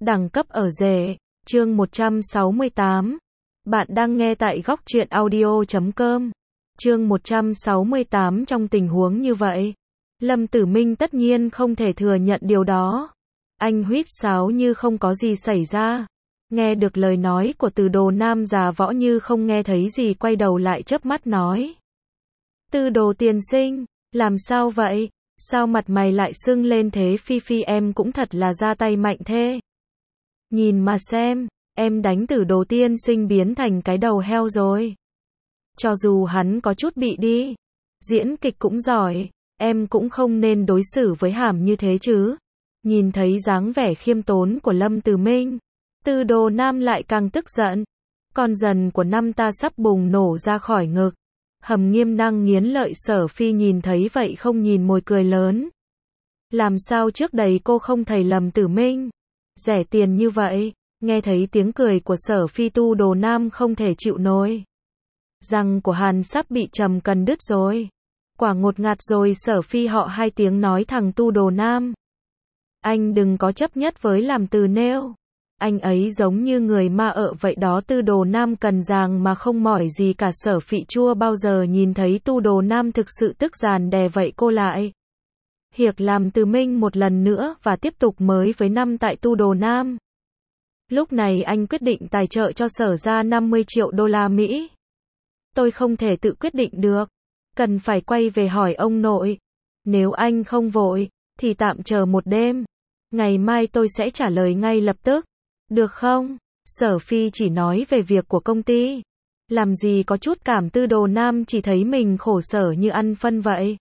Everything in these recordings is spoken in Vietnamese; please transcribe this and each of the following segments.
Đẳng cấp ở rể, chương 168. Bạn đang nghe tại góc truyện audio.com. Chương 168. Trong tình huống như vậy, Lâm Tử Minh tất nhiên không thể thừa nhận điều đó. Anh huýt sáo như không có gì xảy ra. Nghe được lời nói của Từ Đồ Nam già võ như không nghe thấy gì, quay đầu lại chớp mắt nói: Từ Đồ tiên sinh, làm sao vậy? Sao mặt mày lại sưng lên thế? Phi Phi em cũng thật là ra tay mạnh thế. Nhìn mà xem, em đánh Từ Đồ tiên sinh biến thành cái đầu heo rồi. Cho dù hắn có chút bị đi, diễn kịch cũng giỏi, em cũng không nên đối xử với Hàm như thế chứ. Nhìn thấy dáng vẻ khiêm tốn của Lâm Tử Minh, Từ Đồ Nam lại càng tức giận. Con dần của năm ta sắp bùng nổ ra khỏi ngực. Hầm Nghiêm năng nghiến lợi. Sở Phi nhìn thấy vậy không nhìn mồi cười lớn. Làm sao trước đây cô không thấy Lâm Tử Minh rẻ tiền như vậy? Nghe thấy tiếng cười của Sở Phi, Từ Đồ Nam không thể chịu nổi. Răng của hắn sắp bị trầm cần đứt rồi. Quả ngột ngạt rồi. Sở Phi họ hai tiếng nói thẳng Từ Đồ Nam: Anh đừng có chấp nhất với làm từ nêu. Anh ấy giống như người ma ợ vậy đó. Từ Đồ Nam cần giàng mà không mỏi gì cả. Sở Phị chua bao giờ nhìn thấy Từ Đồ Nam thực sự tức giàn đè vậy cô lại hiệc làm Tử Minh một lần nữa và tiếp tục mới với năm tại Từ Đồ Nam. Lúc này anh quyết định tài trợ cho Sở ra 50 triệu đô la Mỹ. Tôi không thể tự quyết định được, cần phải quay về hỏi ông nội. Nếu anh không vội thì tạm chờ một đêm, ngày mai tôi sẽ trả lời ngay lập tức, được không? Sở Phi chỉ nói về việc của công ty, làm gì có chút cảm. Từ Đồ Nam chỉ thấy mình khổ sở như ăn phân vậy.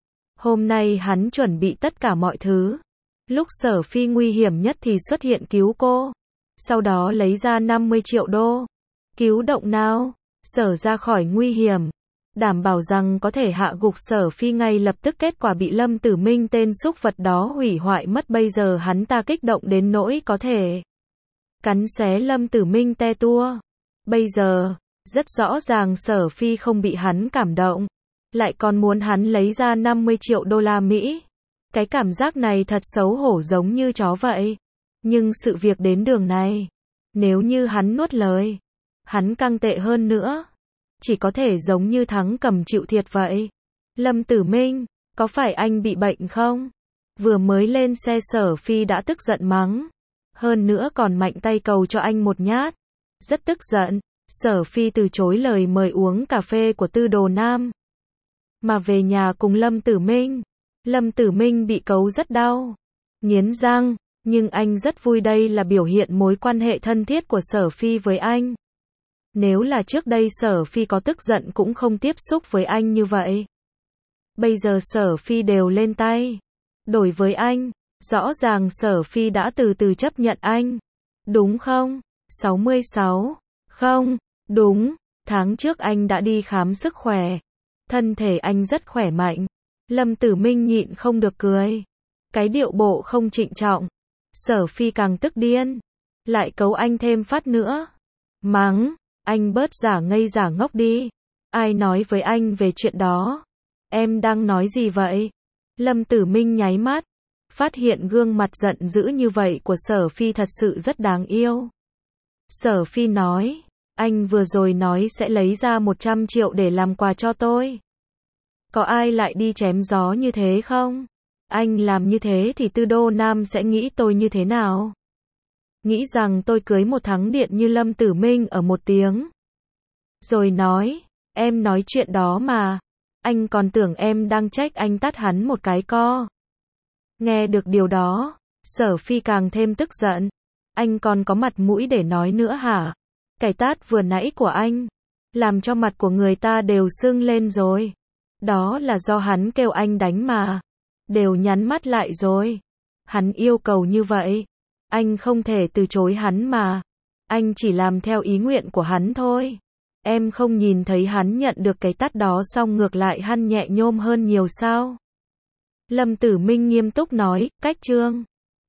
Hôm nay hắn chuẩn bị tất cả mọi thứ. Lúc Sở Phi nguy hiểm nhất thì xuất hiện cứu cô. Sau đó lấy ra 50 triệu đô. Cứu động nào Sở ra khỏi nguy hiểm, đảm bảo rằng có thể hạ gục Sở Phi ngay lập tức. Kết quả bị Lâm Tử Minh tên súc vật đó hủy hoại mất. Bây giờ hắn ta kích động đến nỗi có thể cắn xé Lâm Tử Minh te tua. Bây giờ, rất rõ ràng Sở Phi không bị hắn cảm động, lại còn muốn hắn lấy ra 50 triệu đô la Mỹ. Cái cảm giác này thật xấu hổ giống như chó vậy. Nhưng sự việc đến đường này, nếu như hắn nuốt lời, hắn càng tệ hơn nữa. Chỉ có thể giống như Thắng Cầm chịu thiệt vậy. Lâm Tử Minh, có phải anh bị bệnh không? Vừa mới lên xe Sở Phi đã tức giận mắng. Hơn nữa còn mạnh tay cầu cho anh một nhát. Rất tức giận, Sở Phi từ chối lời mời uống cà phê của Từ Đồ Nam, mà về nhà cùng Lâm Tử Minh. Lâm Tử Minh bị cấu rất đau, nghiến răng, nhưng anh rất vui. Đây là biểu hiện mối quan hệ thân thiết của Sở Phi với anh. Nếu là trước đây Sở Phi có tức giận cũng không tiếp xúc với anh như vậy. Bây giờ Sở Phi đều lên tay đổi với anh. Rõ ràng Sở Phi đã từ từ chấp nhận anh, đúng không? 66. Không, đúng, tháng trước anh đã đi khám sức khỏe. Thân thể anh rất khỏe mạnh. Lâm Tử Minh nhịn không được cười. Cái điệu bộ không trịnh trọng. Sở Phi càng tức điên, lại cấu anh thêm phát nữa. Mắng, anh bớt giả ngây giả ngốc đi. Ai nói với anh về chuyện đó? Em đang nói gì vậy? Lâm Tử Minh nháy mắt, phát hiện gương mặt giận dữ như vậy của Sở Phi thật sự rất đáng yêu. Sở Phi nói, anh vừa rồi nói sẽ lấy ra 100 triệu để làm quà cho tôi. Có ai lại đi chém gió như thế không? Anh làm như thế thì Từ Đồ Nam sẽ nghĩ tôi như thế nào? Nghĩ rằng tôi cưới một thắng điện như Lâm Tử Minh ở một tiếng. Rồi nói, em nói chuyện đó mà. Anh còn tưởng em đang trách anh tát hắn một cái co. Nghe được điều đó, Sở Phi càng thêm tức giận. Anh còn có mặt mũi để nói nữa hả? Cái tát vừa nãy của anh làm cho mặt của người ta đều sưng lên rồi. Đó là do hắn kêu anh đánh mà. Đều nhắn mắt lại rồi. Hắn yêu cầu như vậy, anh không thể từ chối hắn mà. Anh chỉ làm theo ý nguyện của hắn thôi. Em không nhìn thấy hắn nhận được cái tát đó xong ngược lại hắn nhẹ nhôm hơn nhiều sao? Lâm Tử Minh nghiêm túc nói, cách chương